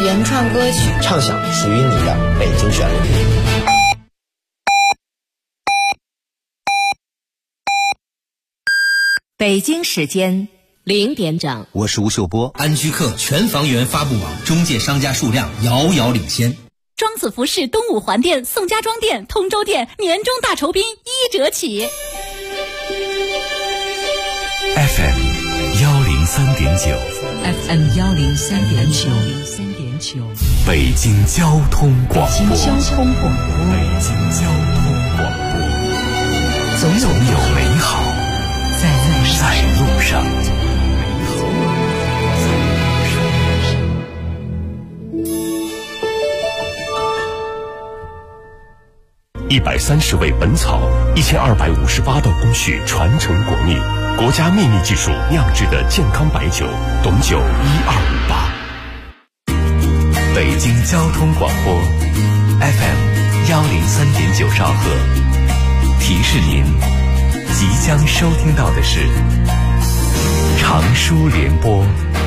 原创歌曲， 畅想属于你的北京旋律。 北京时间0点整， 我是吴秀波。安居客全房源发布网中介商家数量遥遥领先。 庄子服饰东五环店、宋家庄店、通州店年终大酬宾1折起。 FM 103.9 FM 103.9， 北京交通广播。 北京交通广播， 北京交通广播，总有美好在路上。130味本草，1258道工序传承国秘，国家秘密技术酿制的健康白酒，董酒1258。北京交通广播 FM 103.9兆赫，提示您即将收听到的是长舒联播。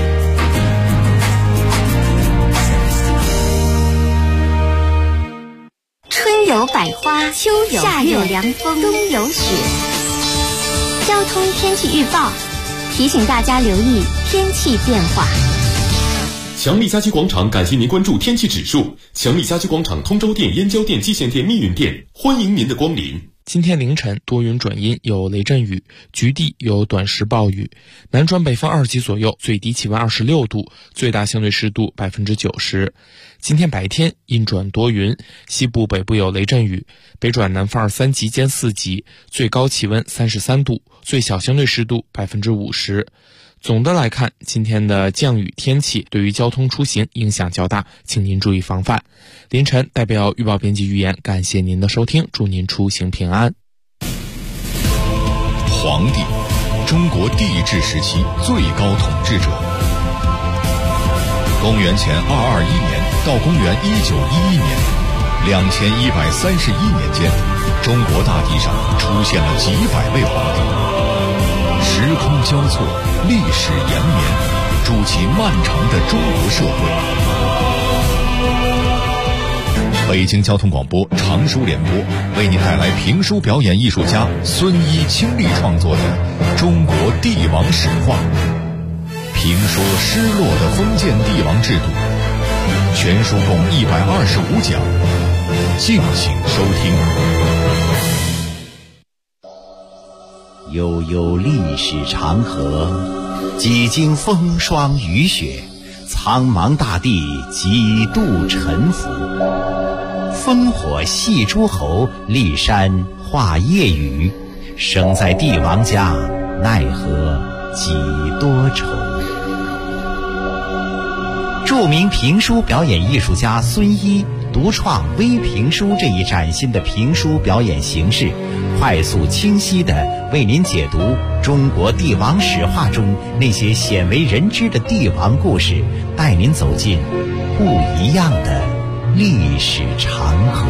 春有百花，秋有夏有凉风，冬有雪。交通天气预报提醒大家留意天气变化。 强力家居广场感谢您关注天气指数。强力家居广场通州店、燕郊店、蓟县店、密云店，欢迎您的光临。 今天凌晨多云转阴，有雷阵雨，局地有短时暴雨，南转北风2级左右，最低气温26度，最大相对湿度90%。今天白天阴转多云，西部北部有雷阵雨，北转南风3级兼4级，最高气温33度，最小相对湿度50%。总的来看，今天的降雨天气对于交通出行影响较大，请您注意防范。凌晨代表预报编辑预言，感谢您的收听，祝您出行平安。 黄帝，中国帝制时期最高统治者。公元前221年到公元1911年，2131年间，中国大地上出现了几百位皇帝。时空交错，历史延绵，筑起漫长的中国社会。北京交通广播长舒联播为您带来评书表演艺术家孙一倾力创作的《中国帝王史话》，评说失落的封建帝王制度。全书共125讲，敬请收听。 悠悠历史长河，几经风霜雨雪，苍茫大地几度沉浮。烽火戏诸侯，骊山画夜雨。生在帝王家，奈何几多愁。著名评书表演艺术家孙一独创微评书这一崭新的评书表演形式，快速清晰地为您解读中国帝王史话中那些鲜为人知的帝王故事，带您走进不一样的历史长河。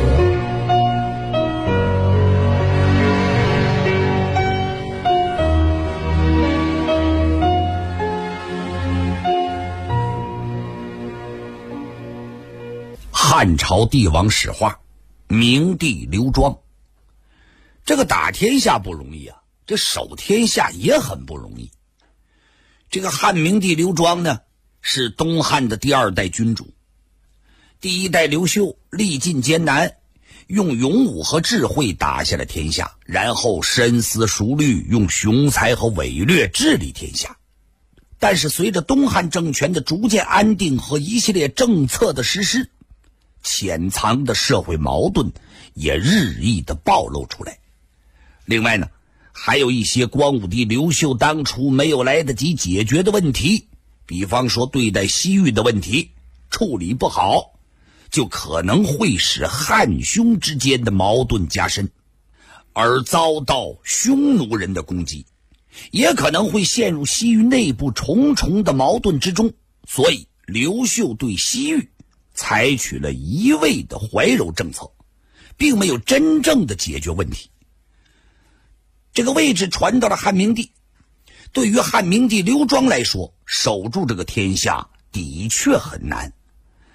汉朝帝王史话，明帝刘庄。这个打天下不容易啊，这守天下也很不容易。这个汉明帝刘庄呢，是东汉的第2代君主。第1代刘秀历尽艰难，用勇武和智慧打下了天下，然后深思熟虑，用雄才和伟略治理天下。但是随着东汉政权的逐渐安定和一系列政策的实施，潜藏的社会矛盾也日益的暴露出来。另外呢，还有一些光武帝刘秀当初没有来得及解决的问题，比方说对待西域的问题处理不好，就可能会使汉匈之间的矛盾加深，而遭到匈奴人的攻击，也可能会陷入西域内部重重的矛盾之中。所以刘秀对西域采取了一味的怀柔政策，并没有真正的解决问题。这个位置传到了汉明帝，对于汉明帝刘庄来说，守住这个天下的确很难。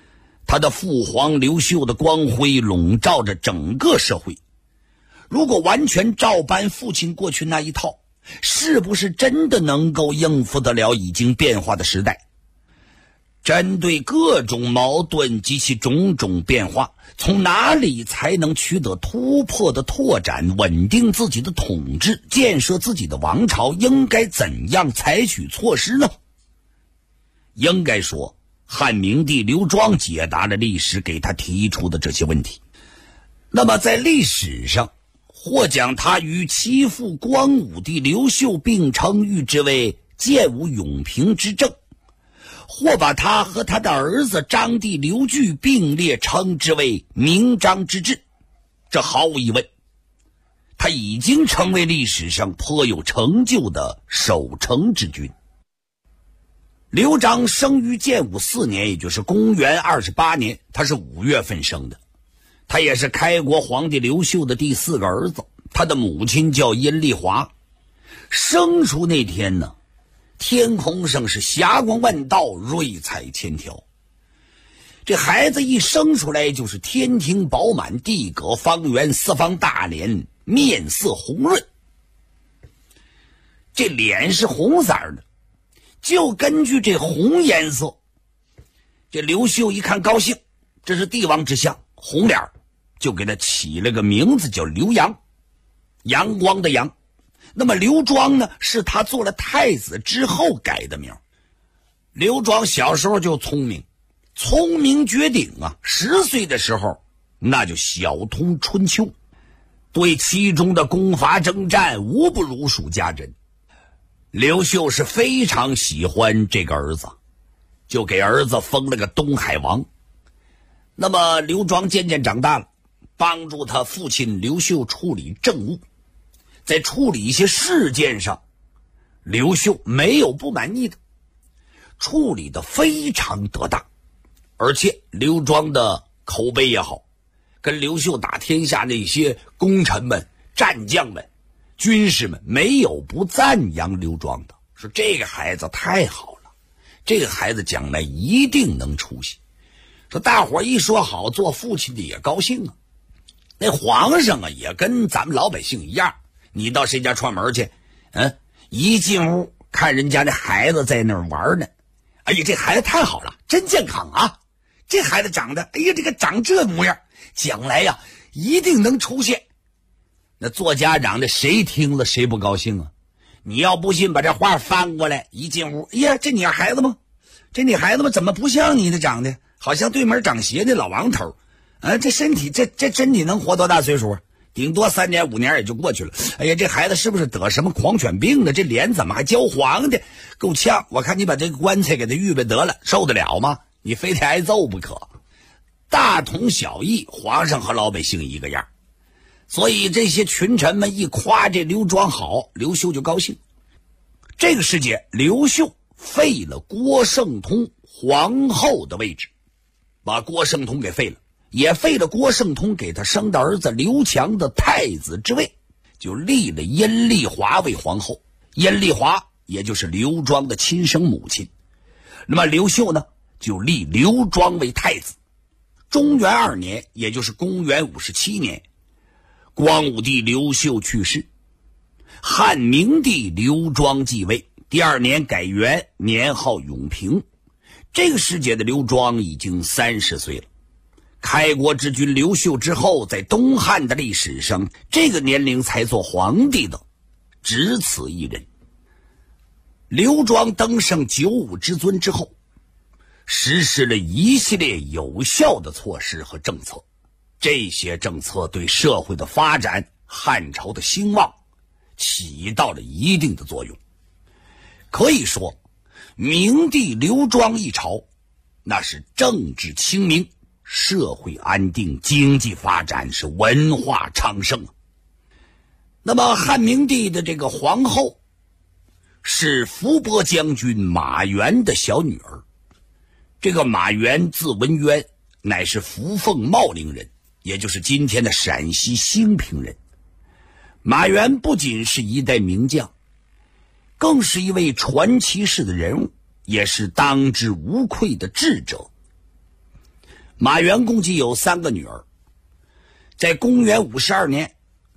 他的父皇刘秀的光辉笼罩着整个社会。如果完全照搬父亲过去那一套，是不是真的能够应付得了已经变化的时代？针对各种矛盾及其种种变化，从哪里才能取得突破的拓展，稳定自己的统治，建设自己的王朝，应该怎样采取措施呢？应该说，汉明帝刘庄解答了历史给他提出的这些问题。那么在历史上，或将他与其父光武帝刘秀并称誉之为建武永平之政，或把他和他的儿子章帝刘据并列称之为明章之治。这毫无疑问，他已经成为历史上颇有成就的守成之君。刘璋生于建武4年，也就是公元28年，他是5月份生的。他也是开国皇帝刘秀的第4个儿子，他的母亲叫阴丽华。生出那天呢，天空上是霞光万道，瑞彩千条。这孩子一生出来就是天庭饱满，地阁方圆，四方大脸，面色红润。这脸是红色的，就根据这红颜色，这刘秀一看高兴，这是帝王之相，红脸，就给他起了个名字叫刘阳，阳光的阳。那么刘庄呢，是他做了太子之后改的名。刘庄小时候就聪明绝顶啊，10岁的时候那就小通春秋，对其中的攻伐征战无不如数家珍。刘秀是非常喜欢这个儿子，就给儿子封了个东海王。那么刘庄渐渐长大了，帮助他父亲刘秀处理政务。在处理一些事件上，刘秀没有不满意的，处理得非常得当。而且刘庄的口碑也好，跟刘秀打天下那些功臣们、战将们、军士们没有不赞扬刘庄的，说这个孩子太好了，这个孩子将来一定能出息。说大伙一说好，做父亲的也高兴啊。那皇上啊也跟咱们老百姓一样，你到谁家串门去，一进屋看人家那孩子在那儿玩呢，哎呀，这孩子太好了，真健康啊！这孩子长得，哎呀，这个长这模样，将来呀一定能出现。那做家长的谁听了谁不高兴啊？你要不信，把这话翻过来，一进屋，哎呀，这你孩子吗？这你孩子吗？怎么不像你的长得，好像对门长鞋的老王头啊？这身体，这身体能活多大岁数啊？顶多3年5年也就过去了。哎呀，这孩子是不是得什么狂犬病呢？这脸怎么还焦黄的，够呛。我看你把这个棺材给他预备得了，受得了吗？你非得挨揍不可。大同小异，皇上和老百姓一个样。所以这些群臣们一夸这刘庄好，刘秀就高兴。这个时节，刘秀废了郭圣通皇后的位置，把郭圣通给废了，也废了郭圣通给他生的儿子刘强的太子之位，就立了阴丽华为皇后。阴丽华也就是刘庄的亲生母亲。那么刘秀呢，就立刘庄为太子。中元2年，也就是公元57年，光武帝刘秀去世，汉明帝刘庄继位。第2年改元，年号永平。这个时节的刘庄已经30岁了。开国之君刘秀之后，在东汉的历史上，这个年龄才做皇帝的只此一人。刘庄登上95之尊之后，实施了一系列有效的措施和政策，这些政策对社会的发展、汉朝的兴旺起到了一定的作用。可以说，明帝刘庄一朝，那是政治清明，社会安定，经济发展，是文化昌盛。那么汉明帝的这个皇后是伏波将军马援的小女儿。这个马援字文渊，乃是扶凤茂陵人，也就是今天的陕西兴平人。马援不仅是一代名将，更是一位传奇式的人物，也是当之无愧的智者。 马援共计有3个女儿。在公元52年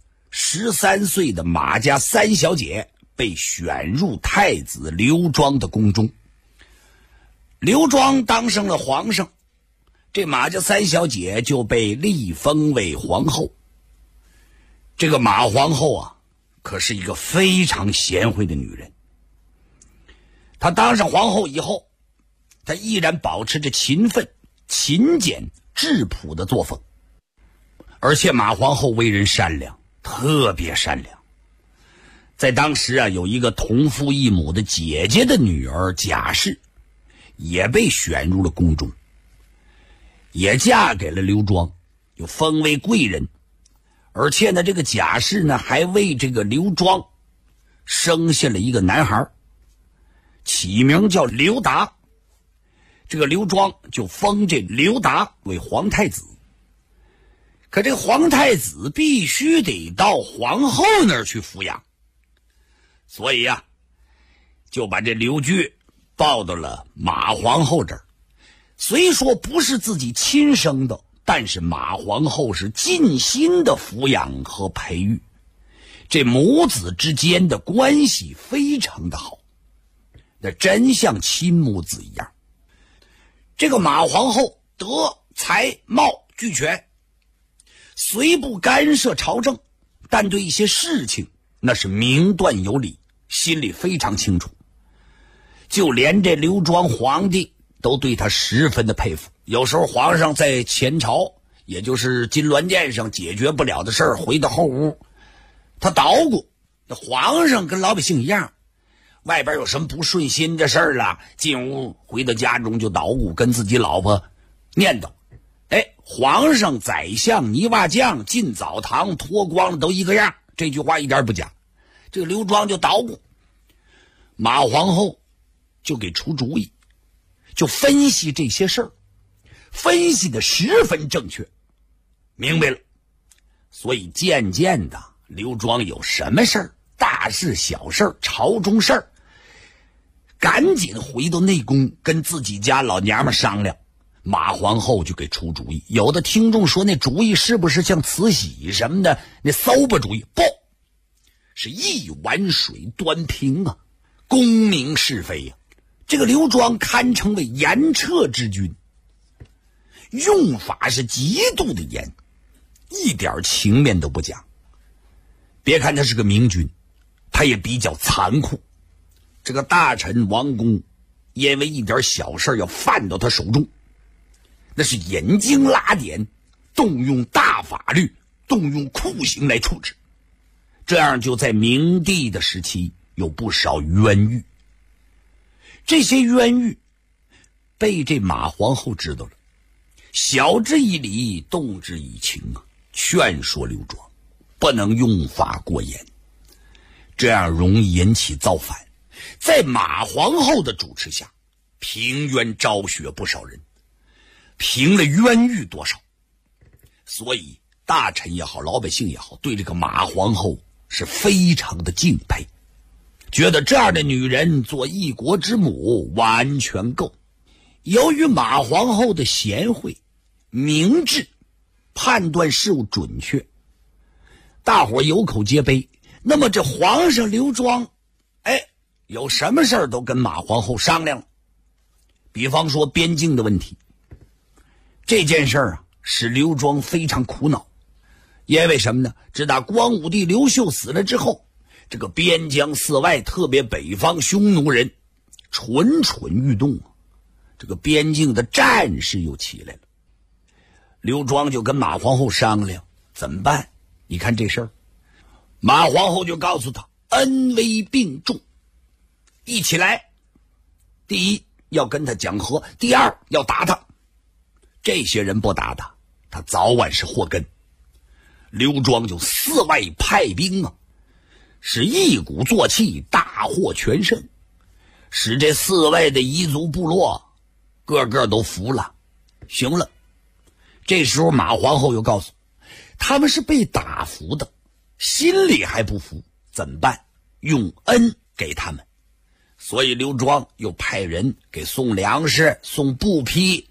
，13岁的马家3小姐被选入太子刘庄的宫中。刘庄当上了皇上，这马家3小姐就被立封为皇后。这个马皇后啊，可是一个非常贤惠的女人。她当上皇后以后，她依然保持着勤奋、勤俭、质朴的作风。而且马皇后为人善良，特别善良。在当时啊，有一个同父异母的姐姐的女儿贾氏，也被选入了宫中，也嫁给了刘庄，又封为贵人。而且呢，这个贾氏呢，还为这个刘庄生下了一个男孩，起名叫刘达。这个刘庄就封这刘达为皇太子。可这皇太子必须得到皇后那儿去抚养，所以啊，就把这刘据抱到了马皇后这儿。虽说不是自己亲生的，但是马皇后是尽心的抚养和培育，这母子之间的关系非常的好，那真像亲母子一样。这个马皇后德才貌俱全，虽不干涉朝政，但对一些事情那是明断有理，心里非常清楚。就连这刘庄皇帝都对他十分的佩服。有时候皇上在前朝，也就是金銮殿上解决不了的事儿，回到后屋，他捣鼓。那皇上跟老百姓一样，外边有什么不顺心的事儿了，进屋回到家中就捣鼓，跟自己老婆念叨。皇上宰相泥瓦匠进澡堂脱光了都一个样，这句话一点不假。这个刘庄就捣鼓，马皇后就给出主意，就分析这些事儿，分析的十分正确，明白了。所以渐渐的，刘庄有什么事儿，大事小事，朝中事儿，赶紧回到内宫跟自己家老娘们商量。马皇后就给出主意。有的听众说那主意是不是像慈禧什么的那馊吧主意？不，是一碗水端平啊，功名是非呀。这个刘庄堪称为严彻之君，用法是极度的严，一点情面都不讲。别看他是个明君，他也比较残酷。这个大臣王公因为一点小事要犯到他手中，那是引经拉典，动用大法律，动用酷刑来处置。这样就在明帝的时期有不少冤狱。这些冤狱被这马皇后知道了，晓之以理，动之以情啊，劝说刘庄不能用法过严，这样容易引起造反。在马皇后的主持下，平冤昭雪不少人，平了冤狱多少。所以大臣也好，老百姓也好，对这个马皇后是非常的敬佩，觉得这样的女人做一国之母完全够。由于马皇后的贤惠、明智，判断事物准确，大伙有口皆碑。那么这皇上刘庄，有什么事儿都跟马皇后商量了。比方说边境的问题，这件事儿啊，使刘庄非常苦恼。因为什么呢？自打光武帝刘秀死了之后，这个边疆四外，特别北方匈奴人蠢蠢欲动啊，这个边境的战事又起来了。刘庄就跟马皇后商量怎么办。你看这事儿，马皇后就告诉他恩威并重，一起来，第一要跟他讲和，第二要打他。这些人不打他，他早晚是祸根。刘庄就四外派兵啊，是一鼓作气，大获全胜，使这四外的彝族部落个个都服了。行了，这时候马皇后又告诉他们是被打服的，心里还不服，怎么办？用恩给他们。所以刘庄又派人给送粮食、送布匹，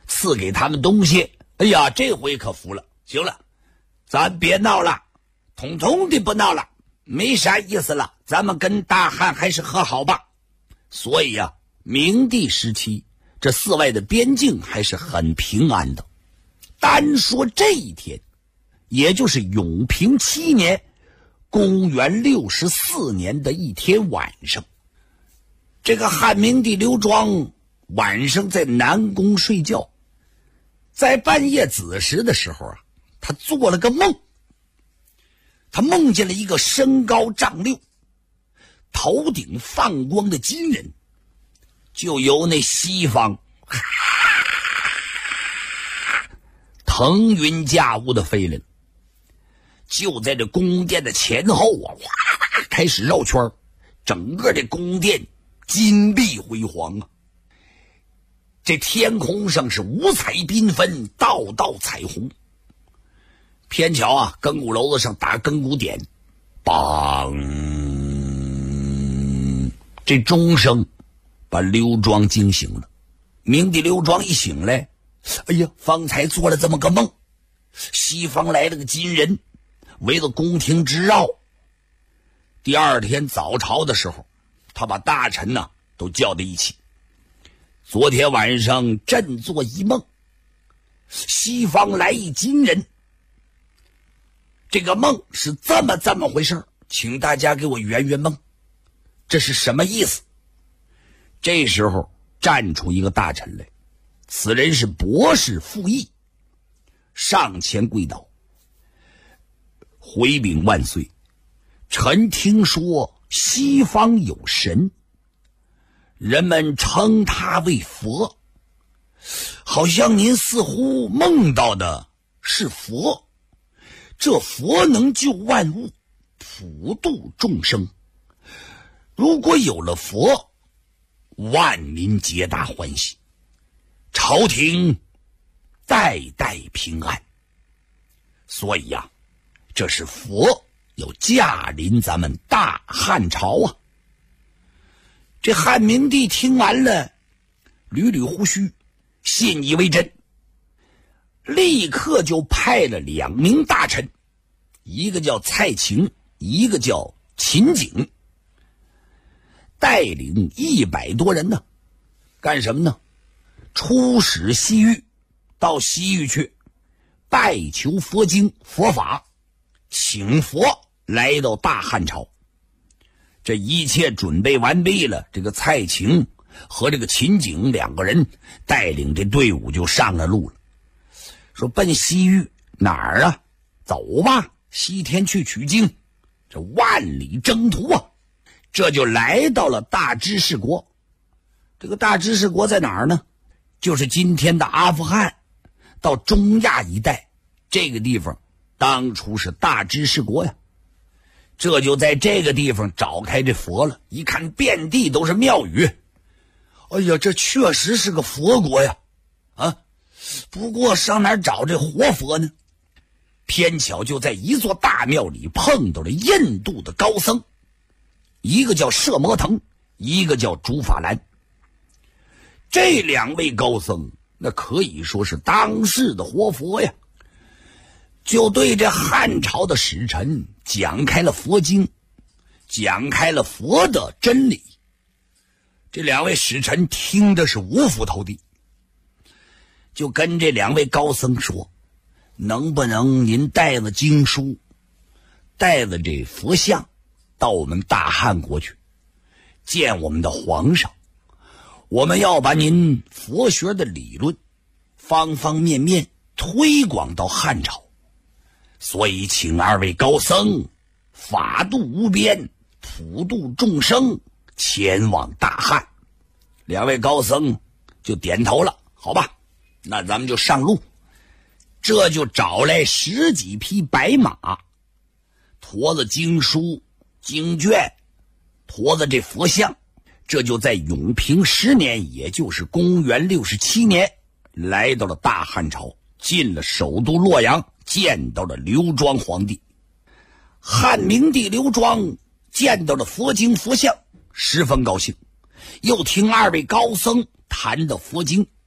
赐给他们东西。哎呀，这回可服了，行了，咱别闹了，统统的不闹了，没啥意思了，咱们跟大汉还是和好吧。所以啊，明帝时期这寺外的边境还是很平安的。单说这一天，也就是永平7年公元64年的一天晚上，这个汉明帝刘庄晚上在南宫睡觉，在半夜子时的时候啊，他做了个梦。他梦见了一个身高丈6、头顶放光的金人，就由那西方腾云驾雾的飞来了，就在这宫殿的前后啊，开始绕圈，整个这宫殿金碧辉煌啊。这天空上是五彩缤纷，道道彩虹。偏巧啊，更鼓楼子上打更鼓点，梆，这钟声把刘庄惊醒了。明帝刘庄一醒来，哎呀，方才做了这么个梦，西方来了个金人，围着宫廷之绕。第二天早朝的时候，他把大臣呢都叫在一起。昨天晚上朕做一梦，西方来一金人，这个梦是这么回事，请大家给我圆圆梦，这是什么意思？这时候站出一个大臣来，此人是博士傅毅，上前跪倒，回禀万岁，臣听说西方有神，人们称他为佛，好像您似乎梦到的是佛，这佛能救万物，普度众生，如果有了佛，万民皆大欢喜，朝廷代代平安。所以呀，这是佛要驾临咱们大汉朝啊。这汉明帝听完了，捋捋胡须，信以为真，立刻就派了2名大臣，一个叫蔡晴，一个叫秦景，带领100多人呢，干什么呢？出使西域，到西域去拜求佛经佛法，请佛来到大汉朝。这一切准备完毕了，这个蔡晴和这个秦景2个人带领这队伍就上了路了，说奔西域哪儿啊？走吧，西天去取经，这万里征途啊。这就来到了大知识国。这个大知识国在哪儿呢？就是今天的阿富汗到中亚一带，这个地方当初是大知识国呀。这就在这个地方找开这佛了，一看遍地都是庙宇，哎呀，这确实是个佛国呀！啊，不过上哪儿找这活佛呢？偏巧就在一座大庙里碰到了印度的高僧，一个叫摄摩腾，一个叫竺法兰。这2位高僧那可以说是当世的活佛呀，就对这汉朝的使臣讲开了佛经，讲开了佛的真理。这2位使臣听的是五体投地，就跟这2位高僧说，能不能您带着经书，带着这佛像到我们大汉国去见我们的皇上，我们要把您佛学的理论方方面面推广到汉朝，所以请2位高僧法度无边，普度众生，前往大汉。2位高僧就点头了，好吧，那咱们就上路。这就找来10几匹白马，驮着经书经卷，驮着这佛像，这就在永平10年，也就是公元67年，来到了大汉朝，进了首都洛阳，见到了刘庄皇帝。汉明帝刘庄见到了佛经佛像，十分高兴，又听2位高僧谈的佛经，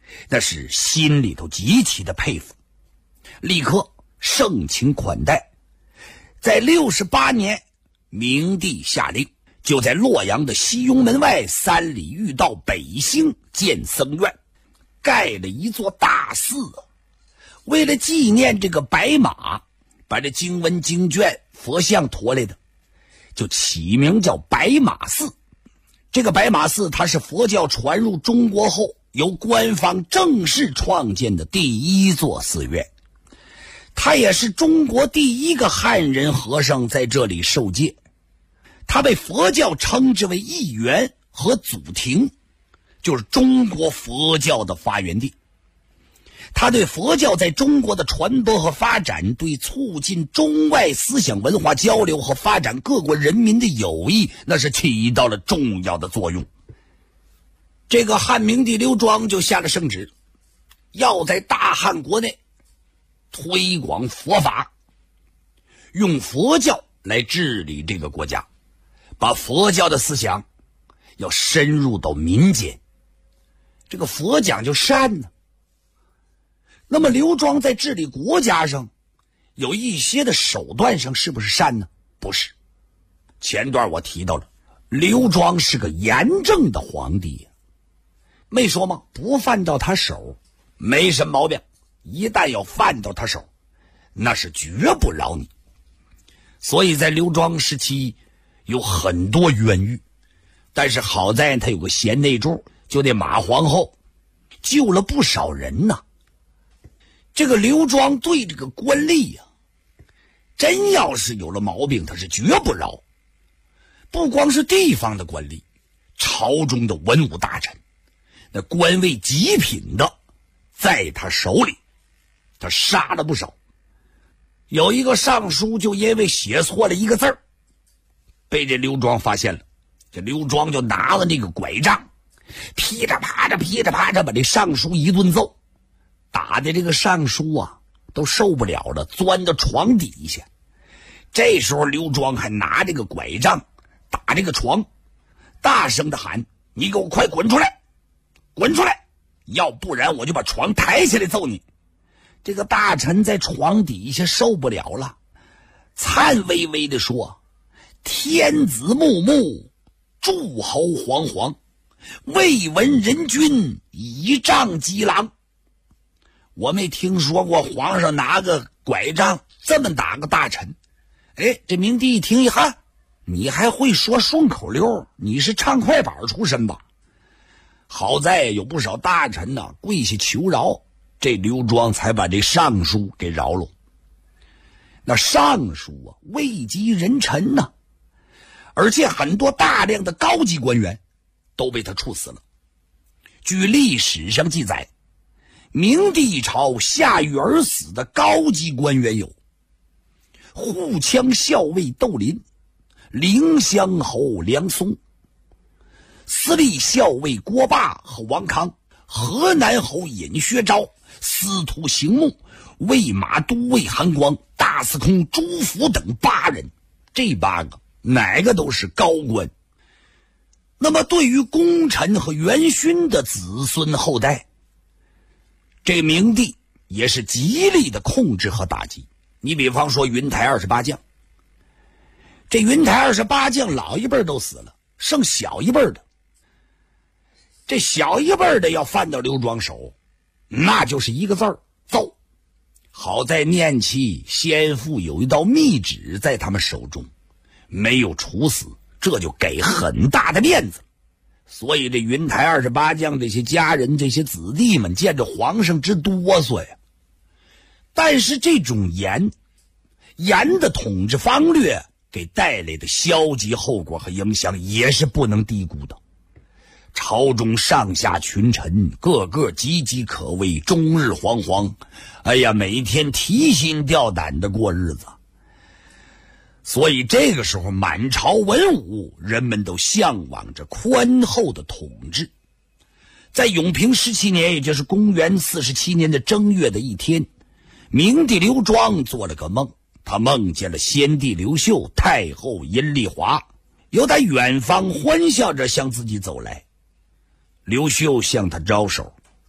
那是心里头极其的佩服，立刻盛情款待。在68年，明帝下令，就在洛阳的西雍门外3里御道北兴建僧院，盖了一座大寺。为了纪念这个白马，把这经文经卷佛像驮来的，就起名叫白马寺。这个白马寺它是佛教传入中国后由官方正式创建的第一座寺院，他也是中国第一个汉人和尚在这里受戒。他被佛教称之为义源和祖庭，就是中国佛教的发源地。他对佛教在中国的传播和发展，对促进中外思想文化交流和发展各国人民的友谊，那是起到了重要的作用。这个汉明帝刘庄就下了圣旨，要在大汉国内推广佛法，用佛教来治理这个国家，把佛教的思想要深入到民间。这个佛讲究善呢，那么刘庄在治理国家上有一些的手段上是不是善呢？不是。前段我提到了，刘庄是个严正的皇帝，没说吗？不犯到他手没什么毛病，一旦要犯到他手，那是绝不饶你。所以在刘庄时期有很多冤狱，但是好在他有个贤内助，就那马皇后救了不少人呐。这个刘庄对这个官吏呀，真要是有了毛病，他是绝不饶。不光是地方的官吏，朝中的文武大臣，那官位极品的，在他手里，他杀了不少。有一个尚书就因为写错了一个字儿，被这刘庄发现了。这刘庄就拿了那个拐杖，噼里啪啦噼里啪啦把这尚书一顿揍，打的这个尚书啊都受不了了，钻到床底下。这时候刘庄还拿这个拐杖打这个床，大声的喊：你给我快滚出来，滚出来，要不然我就把床抬起来揍你。这个大臣在床底下受不了了，颤巍巍地说：天子穆穆，诸侯惶惶，未闻人君以杖击狼。我没听说过皇上拿个拐杖这么打个大臣。哎，这明帝一听一哈，你还会说顺口溜，你是唱快板出身吧？好在有不少大臣呢跪下求饶，这刘庄才把这尚书给饶了。那尚书啊位极人臣呐，而且很多大量的高级官员都被他处死了。据历史上记载，明帝朝下狱而死的高级官员有护羌校尉窦林、凌乡侯梁松、司隶校尉郭霸和王康、河南侯尹薛昭、司徒邢牧、魏马都尉韩光、大司空朱福等8人。这8个哪个都是高官。那么对于功臣和元勋的子孙后代，这明帝也是极力的控制和打击。你比方说云台28将，这云台28将老一辈都死了，剩小一辈的。这小一辈的要犯到刘庄手，那就是一个字儿，揍。好在念其先父有一道密旨在他们手中，没有处死，这就给很大的面子。所以这云台28将这些家人这些子弟们见着皇上直哆嗦呀。但是这种严的统治方略给带来的消极后果和影响也是不能低估的。朝中上下群臣个个岌岌可危，终日惶惶，哎呀，每天提心吊胆的过日子。所以这个时候满朝文武人们都向往着宽厚的统治。在永平17年，也就是公元47年的正月的一天，明帝刘庄做了个梦，他梦见了先帝刘秀、太后阴丽华，由他远方欢笑着向自己走来。刘秀向他招手，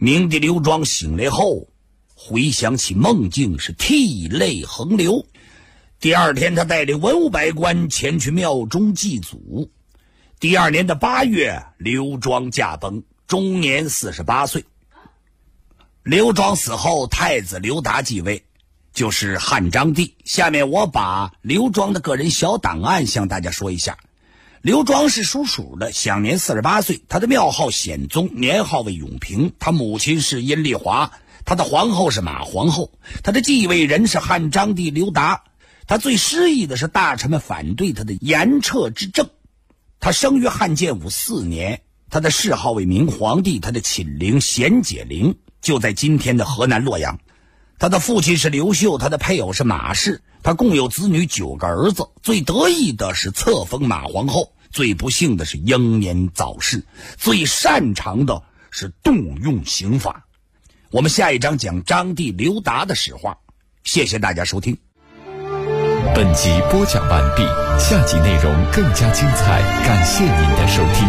明帝刘庄醒来后，回想起梦境是涕泪横流。第二天，他带领文武百官前去庙中祭祖。第二年的8月，刘庄驾崩，终年48岁。刘庄死后，太子刘达继位，就是汉章帝。下面我把刘庄的个人小档案向大家说一下。刘庄是属鼠的，享年48岁，他的庙号显宗，年号为永平，他母亲是阴丽华，他的皇后是马皇后，他的继位人是汉章帝刘达。他最失意的是大臣们反对他的严彻之政。他生于汉建武4年，他的谥号为明皇帝，他的寝陵咸解陵就在今天的河南洛阳。他的父亲是刘秀，他的配偶是马氏，他共有子女9个儿子。最得意的是册封马皇后，最不幸的是英年早逝，最擅长的是动用刑法。我们下一章讲章帝刘达的史话。谢谢大家收听。 本集播讲完毕，下集内容更加精彩，感谢您的收听。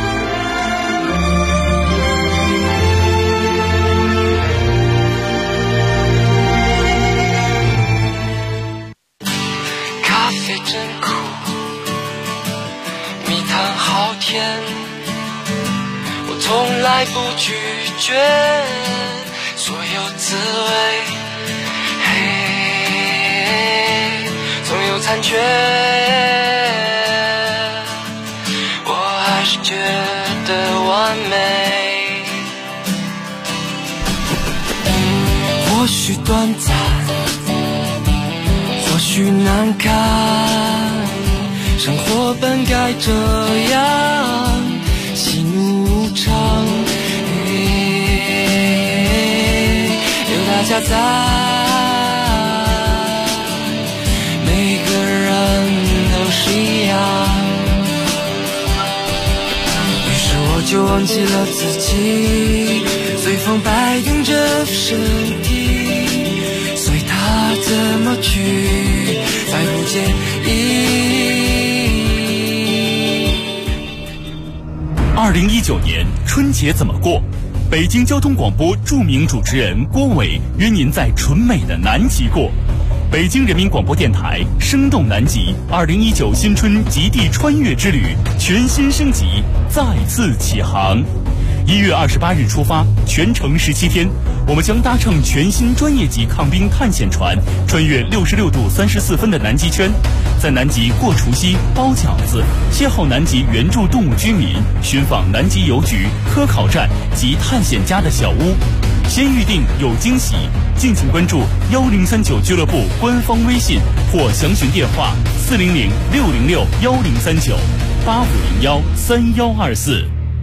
咖啡真苦，蜜糖好甜，我从来不拒绝所有滋味，总有残缺，我还是觉得完美。或许短暂，或许难堪，生活本该这样喜怒无常，有大家在，就忘记了自己，随风摆动着身体，随它怎么去，再不介意。 2019年春节怎么过？北京交通广播著名主持人郭伟约您在纯美的南极过。北京人民广播电台生动南极2019新春极地穿越之旅全新升级，再次起航。1月28日出发，全程17天，我们将搭乘全新专业级抗冰探险船，穿越66度34分的南极圈，在南极过除夕、包饺子，邂逅南极原住动物居民，寻访南极邮局、科考站及探险家的小屋。先预定有惊喜，敬请关注1039俱乐部官方微信或详询电话400-606-1039-8501-3124。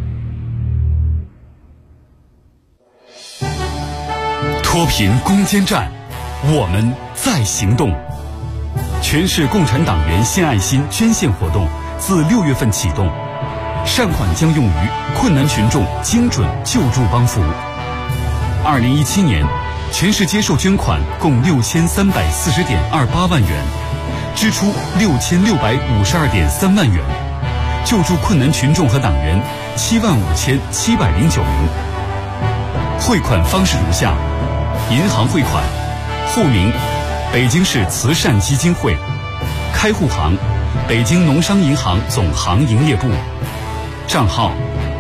脱贫攻坚战，我们在行动。全市共产党员献爱心捐献活动自6月份启动，善款将用于困难群众精准救助帮扶。2017年，全市接受捐款共6340.28万元，支出6652.3万元，救助困难群众和党员75709名。汇款方式如下：银行汇款，户名北京市慈善基金会，开户行北京农商银行总行营业部，账号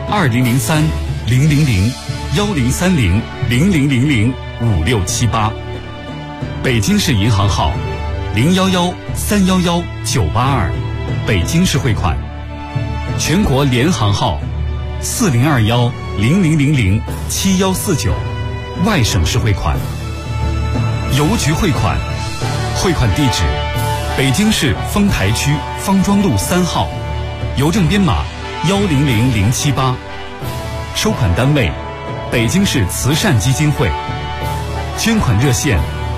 2030-000-1030-0000-5678，北京市银行号011-311-982，北京市汇款，全国联行号4021-0000-7149，外省市汇款。邮局汇款，汇款地址北京市丰台区方庄路3号，邮政编码100078，收款单位北京市慈善基金会，捐款热线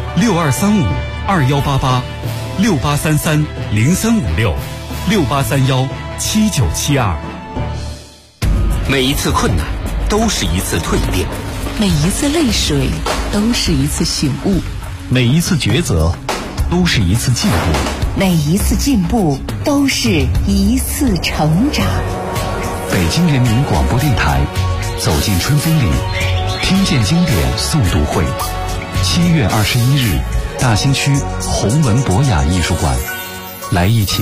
6235-2833-0356-6831-7972。 每一次困难都是一次蜕变， 每一次泪水都是一次醒悟， 每一次抉择都是一次进步， 每一次进步都是一次成长。 北京人民广播电台，走进春风里， 听见经典诵读会，7月21日，大兴区弘文博雅艺术馆，来一起